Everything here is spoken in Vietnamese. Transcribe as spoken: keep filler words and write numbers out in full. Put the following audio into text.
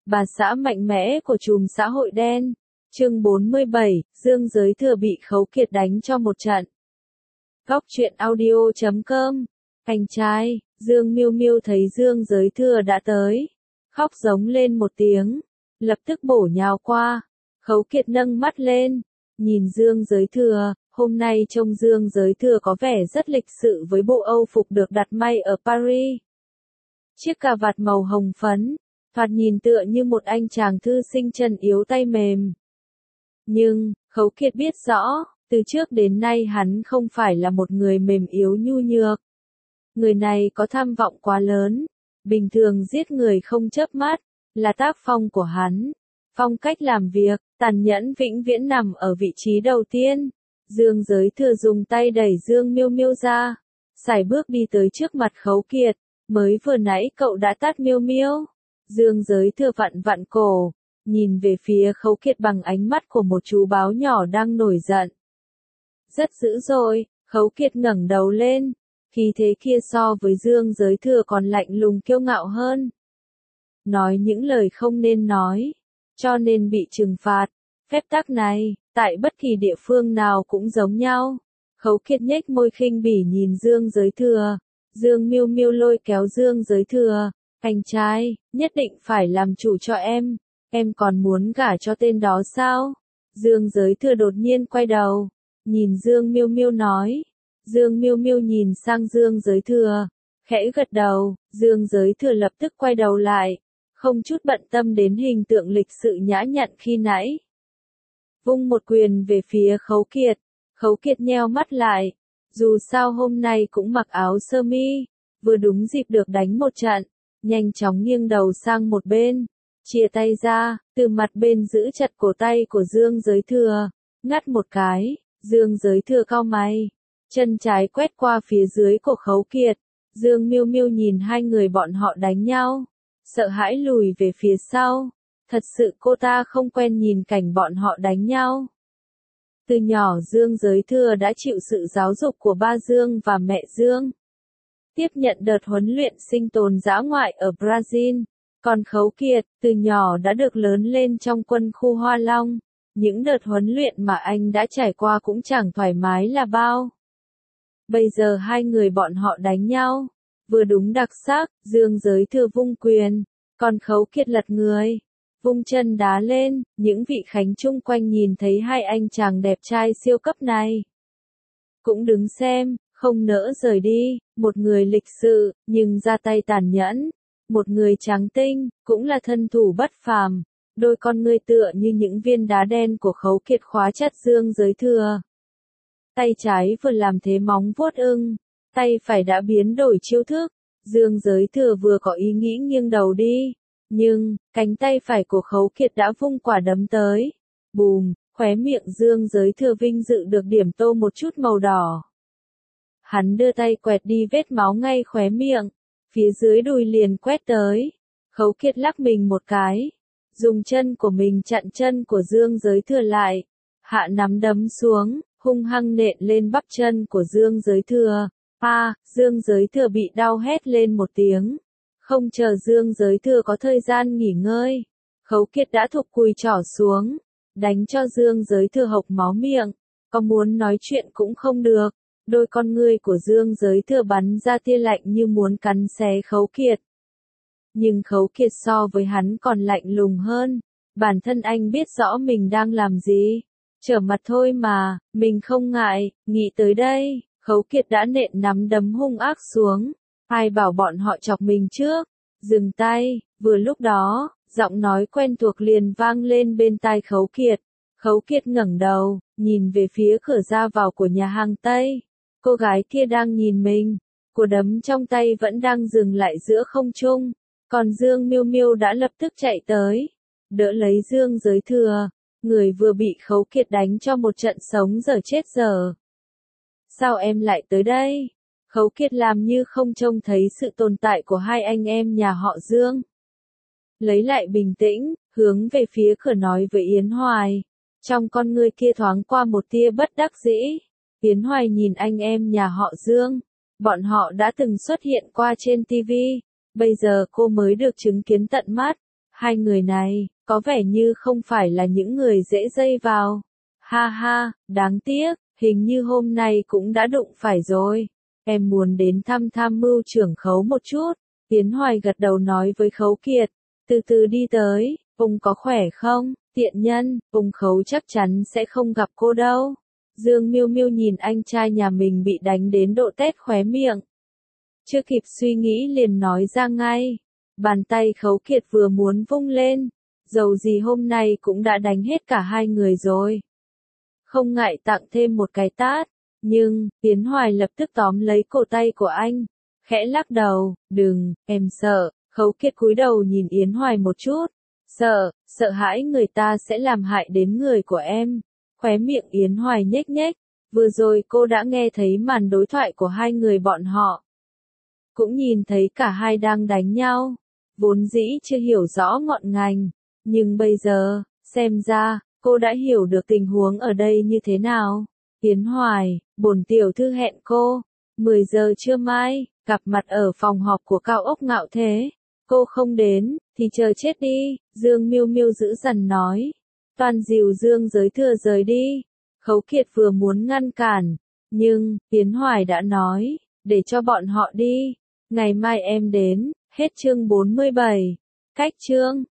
bà xã mạnh mẽ của chùm xã hội đen. Chương bốn mươi bảy, Dương Giới Thừa bị Khấu Kiệt đánh cho một trận. Góc truyện audio chấm com. Anh trai, Dương Miêu Miêu thấy Dương Giới Thừa đã tới, khóc giống lên một tiếng, lập tức bổ nhào qua. Khấu Kiệt nâng mắt lên, nhìn Dương Giới Thừa, hôm nay trông Dương Giới Thừa có vẻ rất lịch sự với bộ Âu phục được đặt may ở Paris. Chiếc cà vạt màu hồng phấn, thoạt nhìn tựa như một anh chàng thư sinh chân yếu tay mềm. Nhưng, Khấu Kiệt biết rõ, từ trước đến nay hắn không phải là một người mềm yếu nhu nhược. Người này có tham vọng quá lớn, bình thường giết người không chớp mắt, là tác phong của hắn. Phong cách làm việc, tàn nhẫn vĩnh viễn nằm ở vị trí đầu tiên. Dương Giới Thừa dùng tay đẩy Dương Miêu Miêu ra, sải bước đi tới trước mặt Khấu Kiệt, mới vừa nãy cậu đã tát Miêu Miêu. Dương Giới Thừa vặn vặn cổ, nhìn về phía Khấu Kiệt bằng ánh mắt của một chú báo nhỏ đang nổi giận. Rất dữ dội, Khấu Kiệt ngẩng đầu lên, khí thế kia so với Dương Giới Thừa còn lạnh lùng kiêu ngạo hơn. Nói những lời không nên nói, cho nên bị trừng phạt. Phép tắc này, tại bất kỳ địa phương nào cũng giống nhau. Khấu Kiệt nhếch môi khinh bỉ nhìn Dương Giới Thừa. Dương Miêu Miêu lôi kéo Dương Giới Thừa. Anh trai, nhất định phải làm chủ cho em. Em còn muốn gả cho tên đó sao? Dương Giới Thừa đột nhiên quay đầu, nhìn Dương Miêu Miêu nói. Dương Miêu Miêu nhìn sang Dương Giới Thừa, khẽ gật đầu. Dương Giới Thừa lập tức quay đầu lại, không chút bận tâm đến hình tượng lịch sự nhã nhặn khi nãy. Vung một quyền về phía Khấu Kiệt. Khấu Kiệt nheo mắt lại, dù sao hôm nay cũng mặc áo sơ mi, vừa đúng dịp được đánh một trận, nhanh chóng nghiêng đầu sang một bên, chia tay ra, từ mặt bên giữ chặt cổ tay của Dương Giới Thừa, ngắt một cái. Dương Giới Thừa cau mày, chân trái quét qua phía dưới của Khấu Kiệt. Dương Miêu Miêu nhìn hai người bọn họ đánh nhau, sợ hãi lùi về phía sau. Thật sự cô ta không quen nhìn cảnh bọn họ đánh nhau. Từ nhỏ Dương Giới Thừa đã chịu sự giáo dục của ba Dương và mẹ Dương. Tiếp nhận đợt huấn luyện sinh tồn dã ngoại ở Brazil. Còn Khấu Kiệt, từ nhỏ đã được lớn lên trong quân khu Hoa Long. Những đợt huấn luyện mà anh đã trải qua cũng chẳng thoải mái là bao. Bây giờ hai người bọn họ đánh nhau, vừa đúng đặc sắc. Dương Giới Thừa vung quyền, còn Khấu Kiệt lật người, vung chân đá lên. Những vị khánh chung quanh nhìn thấy hai anh chàng đẹp trai siêu cấp này, cũng đứng xem, không nỡ rời đi. Một người lịch sự, nhưng ra tay tàn nhẫn. Một người trắng tinh, cũng là thân thủ bất phàm. Đôi con ngươi tựa như những viên đá đen của Khấu Kiệt khóa chặt Dương Giới Thừa. Tay trái vừa làm thế móng vuốt ưng, tay phải đã biến đổi chiêu thức. Dương Giới Thừa vừa có ý nghĩ nghiêng đầu đi, nhưng, cánh tay phải của Khấu Kiệt đã vung quả đấm tới. Bùm, khóe miệng Dương Giới Thừa vinh dự được điểm tô một chút màu đỏ. Hắn đưa tay quẹt đi vết máu ngay khóe miệng, phía dưới đùi liền quét tới. Khấu Kiệt lắc mình một cái, dùng chân của mình chặn chân của Dương Giới Thừa lại, hạ nắm đấm xuống, hung hăng nện lên bắp chân của Dương Giới Thừa. A, à, Dương Giới Thừa bị đau hét lên một tiếng. Không chờ Dương Giới Thừa có thời gian nghỉ ngơi, Khấu Kiệt đã thụp cùi trỏ xuống, đánh cho Dương Giới Thừa hộc máu miệng, có muốn nói chuyện cũng không được. Đôi con ngươi của Dương Giới Thừa bắn ra tia lạnh như muốn cắn xé Khấu Kiệt. Nhưng Khấu Kiệt so với hắn còn lạnh lùng hơn, bản thân anh biết rõ mình đang làm gì. Trở mặt thôi mà, mình không ngại. Nghĩ tới đây, Khấu Kiệt đã nện nắm đấm hung ác xuống. Ai bảo bọn họ chọc mình trước? Dừng tay. Vừa lúc đó, giọng nói quen thuộc liền vang lên bên tai Khấu Kiệt. Khấu Kiệt ngẩng đầu, nhìn về phía cửa ra vào của nhà hàng Tây. Cô gái kia đang nhìn mình, quả đấm trong tay vẫn đang dừng lại giữa không trung. Còn Dương Miêu Miêu đã lập tức chạy tới, đỡ lấy Dương Giới Thừa, người vừa bị Khấu Kiệt đánh cho một trận sống dở chết dở. Sao em lại tới đây? Khấu Kiệt làm như không trông thấy sự tồn tại của hai anh em nhà họ Dương. Lấy lại bình tĩnh, hướng về phía cửa nói với Yến Hoài. Trong con ngươi kia thoáng qua một tia bất đắc dĩ. Yến Hoài nhìn anh em nhà họ Dương. Bọn họ đã từng xuất hiện qua trên ti vi. Bây giờ cô mới được chứng kiến tận mắt. Hai người này, có vẻ như không phải là những người dễ dây vào. Ha ha, đáng tiếc, hình như hôm nay cũng đã đụng phải rồi. Em muốn đến thăm tham mưu trưởng Khấu một chút. Yến Hoài gật đầu nói với Khấu Kiệt. Từ từ đi tới, ông có khỏe không? Tiện nhân, ông Khấu chắc chắn sẽ không gặp cô đâu. Dương Miêu Miêu nhìn anh trai nhà mình bị đánh đến độ tét khóe miệng. Chưa kịp suy nghĩ liền nói ra ngay. Bàn tay Khấu Kiệt vừa muốn vung lên. Dầu gì hôm nay cũng đã đánh hết cả hai người rồi. Không ngại tặng thêm một cái tát. Nhưng, Yến Hoài lập tức tóm lấy cổ tay của anh. Khẽ lắc đầu, đừng, em sợ. Khấu Kiệt cúi đầu nhìn Yến Hoài một chút. Sợ, sợ hãi người ta sẽ làm hại đến người của em. Khóe miệng Yến Hoài nhếch nhếch. Vừa rồi cô đã nghe thấy màn đối thoại của hai người bọn họ. Cũng nhìn thấy cả hai đang đánh nhau. Vốn dĩ chưa hiểu rõ ngọn ngành. Nhưng bây giờ, xem ra, cô đã hiểu được tình huống ở đây như thế nào. Yến Hoài, bổn tiểu thư hẹn cô. mười giờ trưa mai, gặp mặt ở phòng họp của cao ốc Ngạo Thế. Cô không đến, thì chờ chết đi, Dương Miêu Miêu dữ dằn nói. Toàn dìu Dương Giới Thừa rời đi. Khấu Kiệt vừa muốn ngăn cản, nhưng, Yến Hoài đã nói, để cho bọn họ đi. Ngày mai em đến, hết chương bốn mươi bảy. Cách chương.